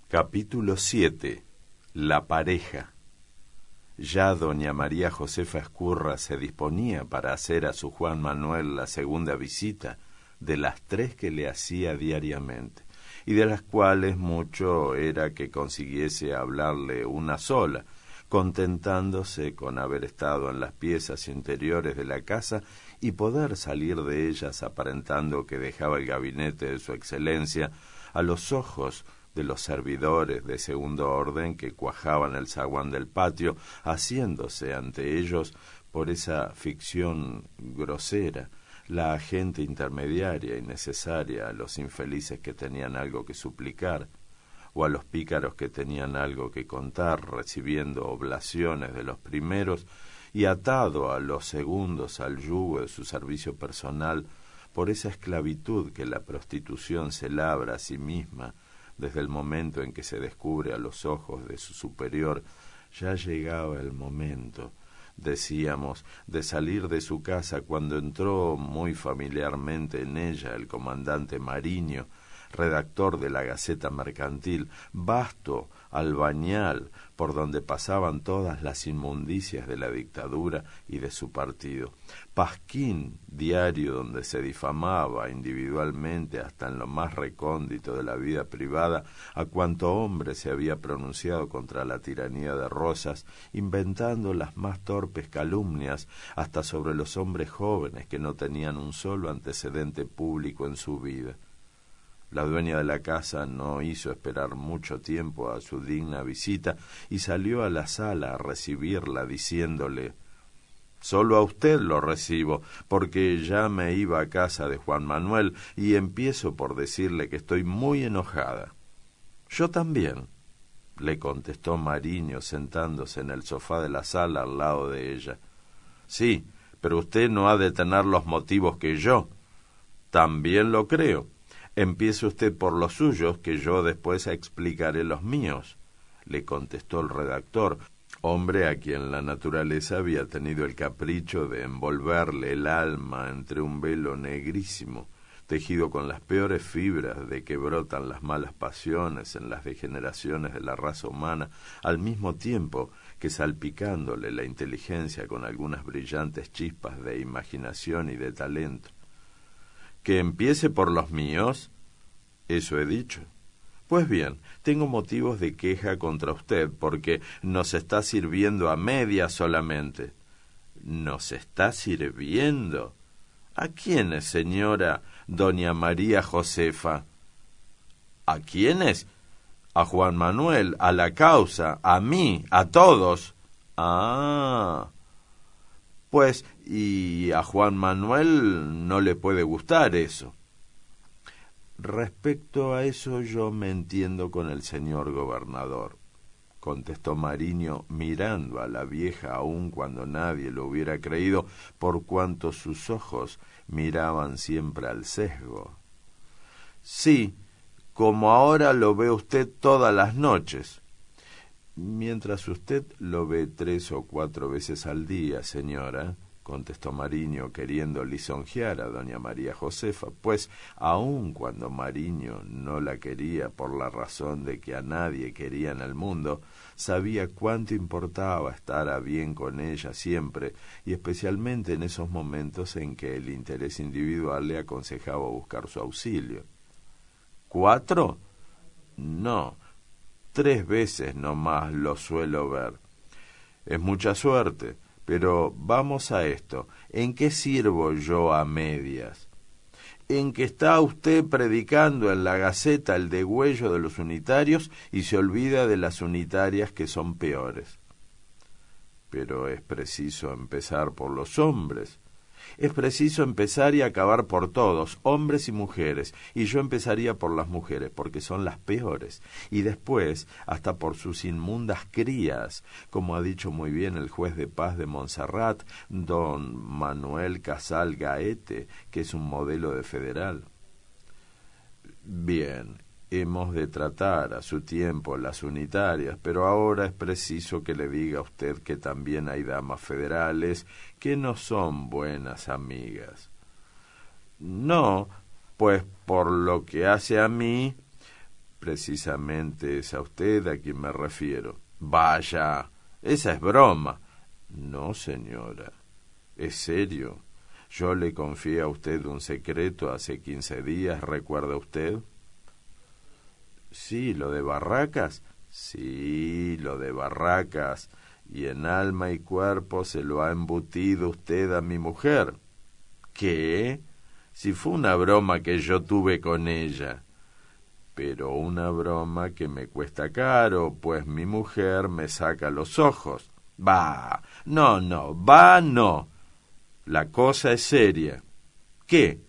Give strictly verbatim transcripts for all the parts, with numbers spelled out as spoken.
Capítulo siete. La pareja. Ya doña María Josefa Ezcurra se disponía para hacer a su Juan Manuel la segunda visita de las tres que le hacía diariamente, y de las cuales mucho era que consiguiese hablarle una sola, contentándose con haber estado en las piezas interiores de la casa y poder salir de ellas aparentando que dejaba el gabinete de su excelencia a los ojos de los servidores de segundo orden que cuajaban el zaguán del patio, haciéndose ante ellos, por esa ficción grosera, la agente intermediaria y necesaria a los infelices que tenían algo que suplicar, o a los pícaros que tenían algo que contar, recibiendo oblaciones de los primeros y atado a los segundos al yugo de su servicio personal, por esa esclavitud que la prostitución se labra a sí misma desde el momento en que se descubre a los ojos de su superior. Ya llegaba el momento, decíamos, de salir de su casa cuando entró muy familiarmente en ella el comandante Mariño, redactor de la Gaceta Mercantil, vasto albañal por donde pasaban todas las inmundicias de la dictadura y de su partido, Pasquín, diario donde se difamaba individualmente hasta en lo más recóndito de la vida privada a cuanto hombre se había pronunciado contra la tiranía de Rosas, inventando las más torpes calumnias hasta sobre los hombres jóvenes que no tenían un solo antecedente público en su vida. La dueña de la casa no hizo esperar mucho tiempo a su digna visita y salió a la sala a recibirla diciéndole: «Solo a usted lo recibo, porque ya me iba a casa de Juan Manuel y empiezo por decirle que estoy muy enojada». «Yo también», le contestó Mariño sentándose en el sofá de la sala al lado de ella. «Sí, pero usted no ha de tener los motivos que yo». «También lo creo. Empiece usted por los suyos, que yo después explicaré los míos», le contestó el redactor, hombre a quien la naturaleza había tenido el capricho de envolverle el alma entre un velo negrísimo, tejido con las peores fibras de que brotan las malas pasiones en las degeneraciones de la raza humana, al mismo tiempo que salpicándole la inteligencia con algunas brillantes chispas de imaginación y de talento. «¿Que empiece por los míos?» «Eso he dicho». «Pues bien, tengo motivos de queja contra usted, porque nos está sirviendo a medias solamente». «¿Nos está sirviendo? ¿A quiénes, señora doña María Josefa?» «¿A quiénes? A Juan Manuel, a la causa, a mí, a todos». «Ah... Pues, y a Juan Manuel no le puede gustar eso». «Respecto a eso yo me entiendo con el señor gobernador», contestó Mariño, mirando a la vieja aun cuando nadie lo hubiera creído, por cuanto sus ojos miraban siempre al sesgo. «Sí, como ahora lo ve usted todas las noches». «Mientras usted lo ve tres o cuatro veces al día, señora», contestó Mariño, queriendo lisonjear a doña María Josefa, pues aun cuando Mariño no la quería por la razón de que a nadie quería en el mundo, sabía cuánto importaba estar a bien con ella siempre, y especialmente en esos momentos en que el interés individual le aconsejaba buscar su auxilio. «¿Cuatro? No. Tres veces no más lo suelo ver». «Es mucha suerte, pero vamos a esto. ¿En qué sirvo yo a medias?» «En que está usted predicando en la Gaceta el degüello de los unitarios y se olvida de las unitarias que son peores». «Pero es preciso empezar por los hombres». «Es preciso empezar y acabar por todos, hombres y mujeres, y yo empezaría por las mujeres, porque son las peores, y después hasta por sus inmundas crías, como ha dicho muy bien el juez de paz de Montserrat, don Manuel Casal Gaete, que es un modelo de federal». «Bien, hemos de tratar a su tiempo las unitarias, pero ahora es preciso que le diga a usted que también hay damas federales que no son buenas amigas». «No, pues por lo que hace a mí, Precisamente es a usted a quien me refiero. Vaya, esa es broma. No, señora, es serio. Yo le confié a usted un secreto hace quince días, ¿recuerda usted? Sí, lo de Barracas. Sí, lo de Barracas. Y en alma y cuerpo se lo ha embutido usted a mi mujer. ¿Qué? Si fue una broma que yo tuve con ella. Pero una broma que me cuesta caro, pues mi mujer me saca los ojos. Va, no, no, va, no. La cosa es seria. ¿Qué?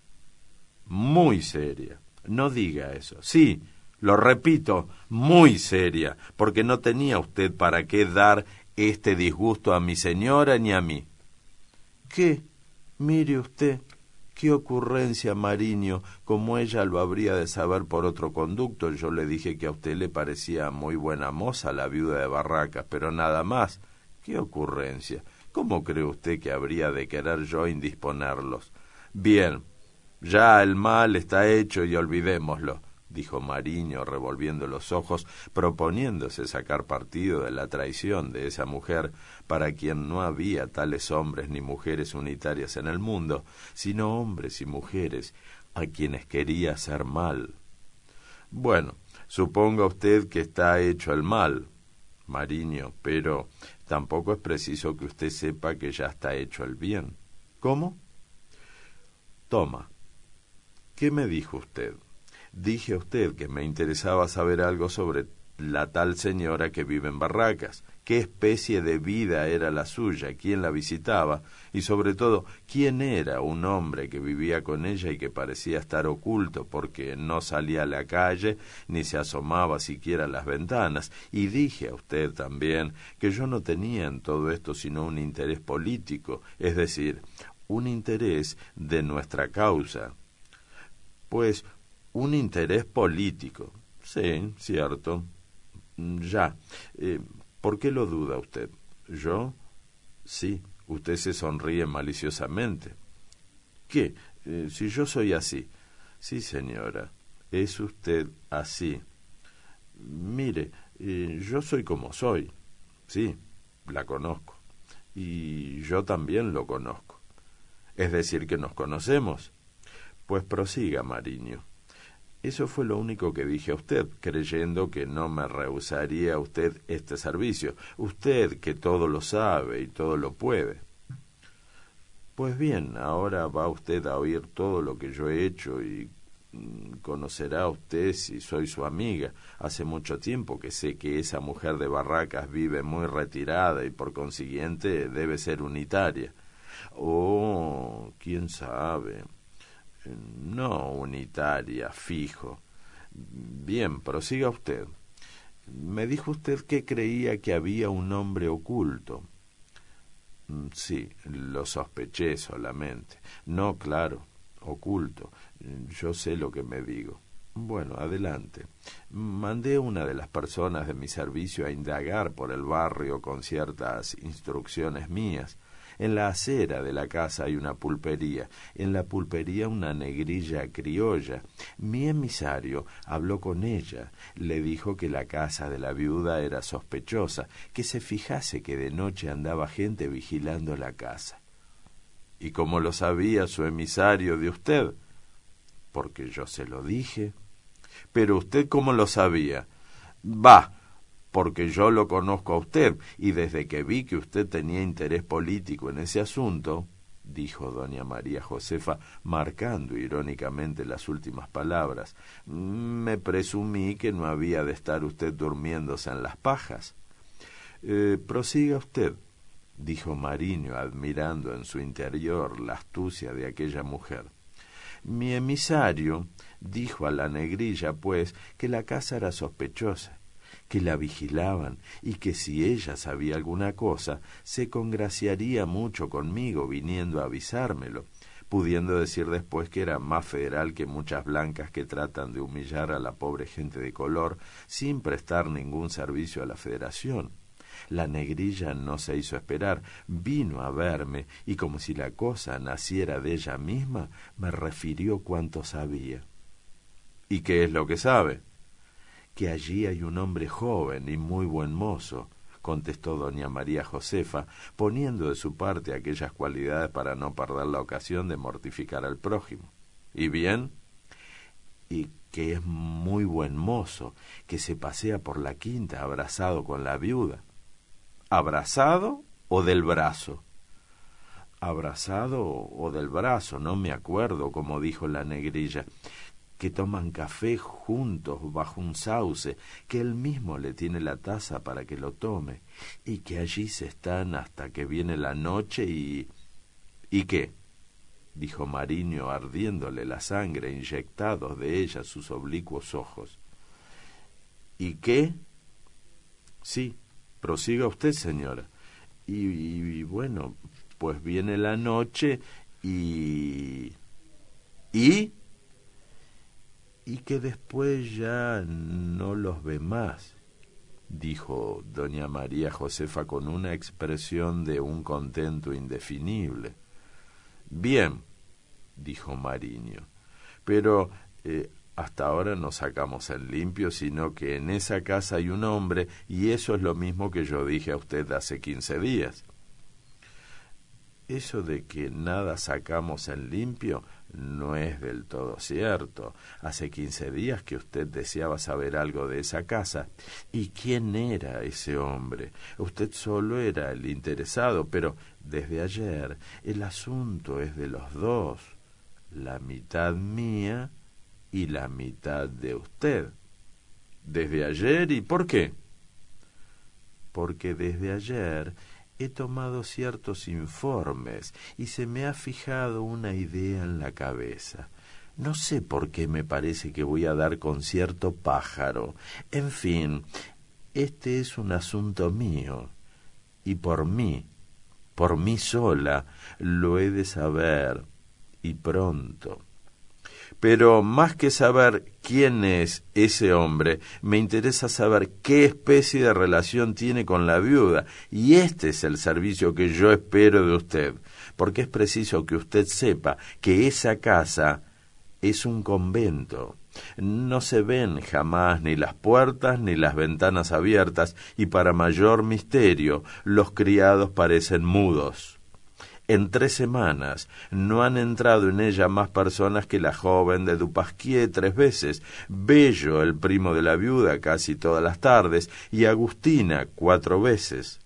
Muy seria. No diga eso. Sí, lo repito, muy seria, porque no tenía usted para qué dar este disgusto a mi señora ni a mí. ¿Qué? Mire usted, qué ocurrencia, Mariño, como ella lo habría de saber por otro conducto. Yo le dije que a usted le parecía muy buena moza la viuda de Barracas, pero nada más. ¿Qué ocurrencia? ¿Cómo cree usted que habría de querer yo indisponerlos? Bien, ya el mal está hecho y olvidémoslo, dijo Mariño revolviendo los ojos, proponiéndose sacar partido de la traición de esa mujer, para quien no había tales hombres ni mujeres unitarias en el mundo, sino hombres y mujeres a quienes quería hacer mal. Bueno, suponga usted que está hecho el mal, Mariño, pero tampoco es preciso que usted sepa que ya está hecho el bien. ¿Cómo? Toma. ¿Qué me dijo usted? Dije a usted que me interesaba saber algo sobre la tal señora que vive en Barracas, qué especie de vida era la suya, quién la visitaba, y sobre todo, quién era un hombre que vivía con ella y que parecía estar oculto porque no salía a la calle ni se asomaba siquiera a las ventanas. Y dije a usted también que yo no tenía en todo esto sino un interés político, es decir, un interés de nuestra causa. Pues un interés político. Sí, cierto. Ya. Eh, ¿Por qué lo duda usted? ¿Yo? Sí. Usted se sonríe maliciosamente. ¿Qué? Eh, si yo soy así. Sí, señora. Es usted así. Mire, eh, yo soy como soy. Sí, la conozco. Y yo también lo conozco. Es decir, que nos conocemos. Pues prosiga, Mariño. Eso fue lo único que dije a usted, creyendo que no me rehusaría a usted este servicio. Usted que todo lo sabe y todo lo puede. Pues bien, ahora va usted a oír todo lo que yo he hecho y mm, conocerá usted si soy su amiga. Hace mucho tiempo que sé que esa mujer de Barracas vive muy retirada y por consiguiente debe ser unitaria. Oh, quién sabe. No unitaria, fijo. Bien, prosiga usted. Me dijo usted que creía que había un hombre oculto. Sí, lo sospeché solamente. No, claro, oculto. Yo sé lo que me digo. Bueno, adelante. Mandé a una de las personas de mi servicio a indagar por el barrio con ciertas instrucciones mías. En la acera de la casa hay una pulpería, en la pulpería una negrilla criolla. Mi emisario habló con ella, le dijo que la casa de la viuda era sospechosa, que se fijase que de noche andaba gente vigilando la casa. ¿Y cómo lo sabía su emisario de usted? Porque yo se lo dije. ¿Pero usted cómo lo sabía? Bah, porque yo lo conozco a usted, y desde que vi que usted tenía interés político en ese asunto, dijo doña María Josefa, marcando irónicamente las últimas palabras, me presumí que no había de estar usted durmiéndose en las pajas. Eh, prosiga usted, dijo Mariño, admirando en su interior la astucia de aquella mujer. Mi emisario dijo a la negrilla, pues, que la casa era sospechosa, que la vigilaban y que si ella sabía alguna cosa, se congraciaría mucho conmigo viniendo a avisármelo, pudiendo decir después que era más federal que muchas blancas que tratan de humillar a la pobre gente de color sin prestar ningún servicio a la federación. La negrilla no se hizo esperar, vino a verme y como si la cosa naciera de ella misma, me refirió cuanto sabía. ¿Y qué es lo que sabe? que allí hay un hombre joven y muy buen mozo, contestó doña María Josefa, poniendo de su parte aquellas cualidades para no perder la ocasión de mortificar al prójimo. ¿Y bien? Y que es muy buen mozo, que se pasea por la quinta abrazado con la viuda. ¿Abrazado o del brazo? Abrazado o del brazo, no me acuerdo, como dijo la negrilla, que toman café juntos bajo un sauce, que él mismo le tiene la taza para que lo tome, y que allí se están hasta que viene la noche y... ¿Y qué? Dijo Mariño, ardiéndole la sangre, inyectados de ella sus oblicuos ojos. ¿Y qué? Sí, prosiga usted, señora. Y, y, y bueno, pues viene la noche y... ¿Y? Y que después ya no los ve más, dijo doña María Josefa con una expresión de un contento indefinible. Bien, dijo Mariño, pero eh, hasta ahora no sacamos en limpio, sino que en esa casa hay un hombre, y eso es lo mismo que yo dije a usted hace quince días. Eso de que nada sacamos en limpio no es del todo cierto. Hace quince días que usted deseaba saber algo de esa casa. ¿Y quién era ese hombre? Usted solo era el interesado, pero desde ayer el asunto es de los dos, la mitad mía y la mitad de usted. ¿Desde ayer? ¿Y por qué? Porque desde ayer he tomado ciertos informes y se me ha fijado una idea en la cabeza. No sé por qué me parece que voy a dar con cierto pájaro. En fin, este es un asunto mío, y por mí, por mí sola, lo he de saber, y pronto. Pero más que saber quién es ese hombre, me interesa saber qué especie de relación tiene con la viuda, y este es el servicio que yo espero de usted, porque es preciso que usted sepa que esa casa es un convento. No se ven jamás ni las puertas ni las ventanas abiertas, y para mayor misterio, los criados parecen mudos. En tres semanas no han entrado en ella más personas que la joven de Dupasquier tres veces, Bello, el primo de la viuda, casi todas las tardes, y Agustina cuatro veces.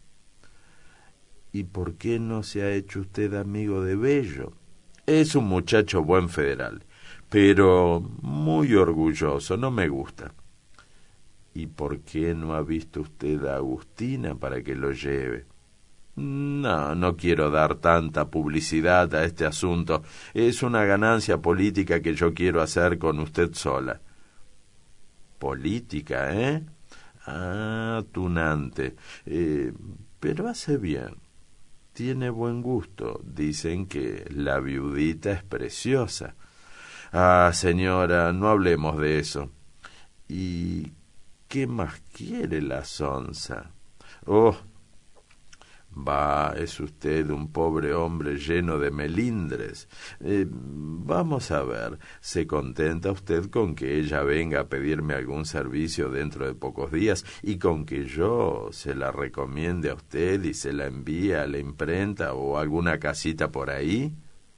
¿Y por qué no se ha hecho usted amigo de Bello? Es un muchacho buen federal, pero muy orgulloso, no me gusta. ¿Y por qué no ha visto usted a Agustina para que lo lleve? No, no quiero dar tanta publicidad a este asunto. Es una ganancia política que yo quiero hacer con usted sola. ¿Política, eh? Ah, tunante. Eh, pero hace bien. Tiene buen gusto. Dicen que la viudita es preciosa. Ah, señora, no hablemos de eso. ¿Y qué más quiere la sonza? Oh, va, es usted un pobre hombre lleno de melindres. Eh, vamos a ver, ¿se contenta usted con que ella venga a pedirme algún servicio dentro de pocos días y con que yo se la recomiende a usted y se la envíe a la imprenta o alguna casita por ahí?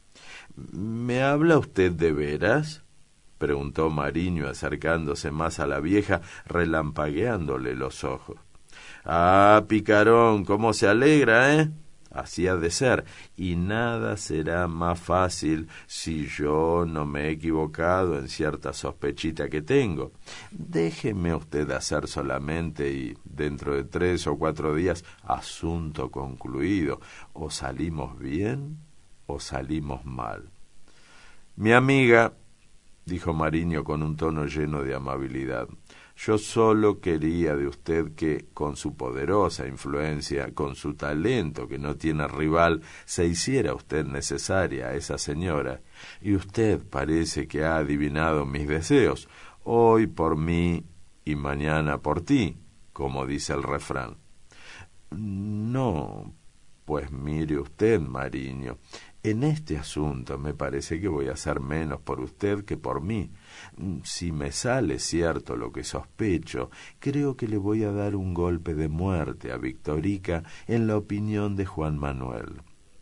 ¿Me habla usted de veras?, preguntó Mariño acercándose más a la vieja, relampagueándole los ojos. Ah, picarón, cómo se alegra, ¿eh? Así ha de ser, y nada será más fácil si yo no me he equivocado en cierta sospechita que tengo. Déjeme usted hacer solamente y dentro de tres o cuatro días, asunto concluido. O salimos bien o salimos mal. Mi amiga, dijo Mariño con un tono lleno de amabilidad, yo solo quería de usted que, con su poderosa influencia, con su talento que no tiene rival, se hiciera usted necesaria a esa señora, y usted parece que ha adivinado mis deseos, hoy por mí y mañana por ti, como dice el refrán. No, pues mire usted, Mariño, En este asunto me parece que voy a hacer menos por usted que por mí. Si me sale cierto lo que sospecho, creo que le voy a dar un golpe de muerte a Victorica en la opinión de Juan Manuel.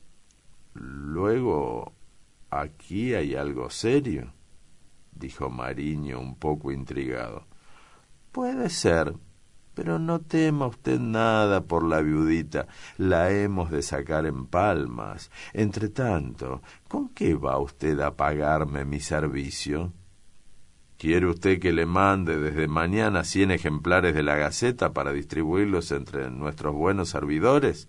Luego, ¿aquí hay algo serio?, dijo Mariño un poco intrigado. Puede ser, pero no tema usted nada por la viudita, la hemos de sacar en palmas. Entre tanto, ¿con qué va usted a pagarme mi servicio? ¿Quiere usted que le mande desde mañana cien ejemplares de la Gaceta para distribuirlos entre nuestros buenos servidores?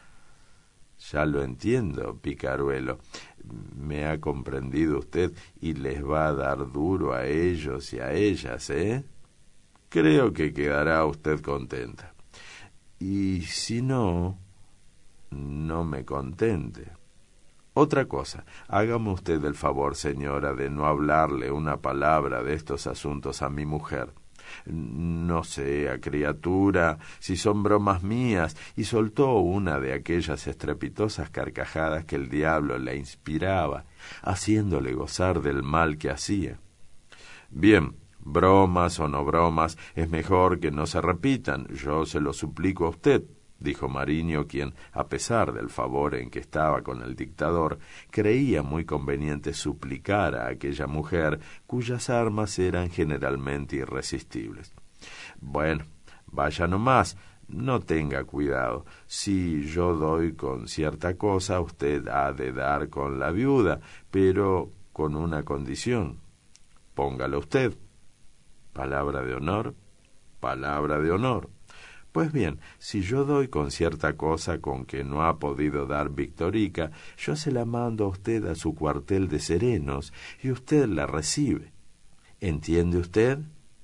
Ya lo entiendo, picaruelo. Me ha comprendido usted y les va a dar duro a ellos y a ellas, ¿eh? Creo que quedará usted contenta. Y si no, no me contente. Otra cosa, hágame usted el favor, señora, de no hablarle una palabra de estos asuntos a mi mujer. No sea criatura, si son bromas mías, y soltó una de aquellas estrepitosas carcajadas que el diablo le inspiraba, haciéndole gozar del mal que hacía. Bien, bromas o no bromas, es mejor que no se repitan, yo se lo suplico a usted, dijo Mariño, quien, a pesar del favor en que estaba con el dictador, creía muy conveniente suplicar a aquella mujer cuyas armas eran generalmente irresistibles. Bueno, vaya nomás, no tenga cuidado. Si yo doy con cierta cosa, usted ha de dar con la viuda, pero con una condición. Póngala usted. Palabra de honor, palabra de honor. Pues bien, si yo doy con cierta cosa con que no ha podido dar Victorica, yo se la mando a usted a su cuartel de serenos y usted la recibe. ¿Entiende usted?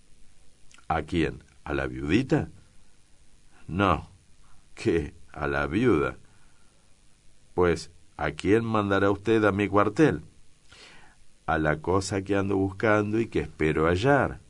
¿A quién? ¿A la viudita? No. ¿Qué? ¿A la viuda? Pues, ¿a quién mandará usted a mi cuartel? A la cosa que ando buscando y que espero hallar.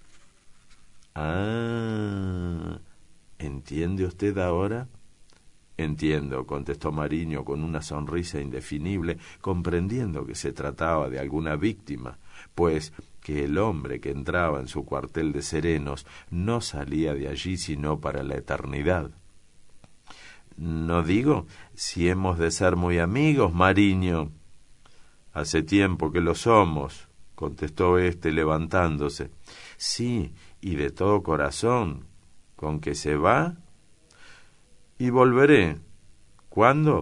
Ah, ¿entiende usted ahora? Entiendo, contestó Mariño con una sonrisa indefinible, comprendiendo que se trataba de alguna víctima, pues que el hombre que entraba en su cuartel de serenos no salía de allí sino para la eternidad. No digo si hemos de ser muy amigos, Mariño. Hace tiempo que lo somos, contestó éste levantándose. Sí, y de todo corazón. ¿Con que se va? Y volveré. ¿Cuándo?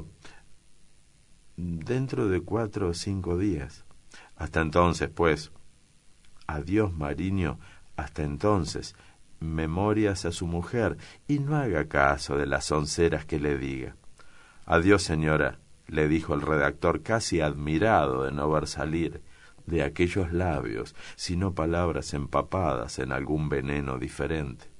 Dentro de cuatro o cinco días. Hasta entonces, pues. Adiós, Mariño, hasta entonces. Memorias a su mujer, y no haga caso de las onceras que le diga. Adiós, señora, le dijo el redactor, casi admirado de no ver salir de aquellos labios, sino palabras empapadas en algún veneno diferente.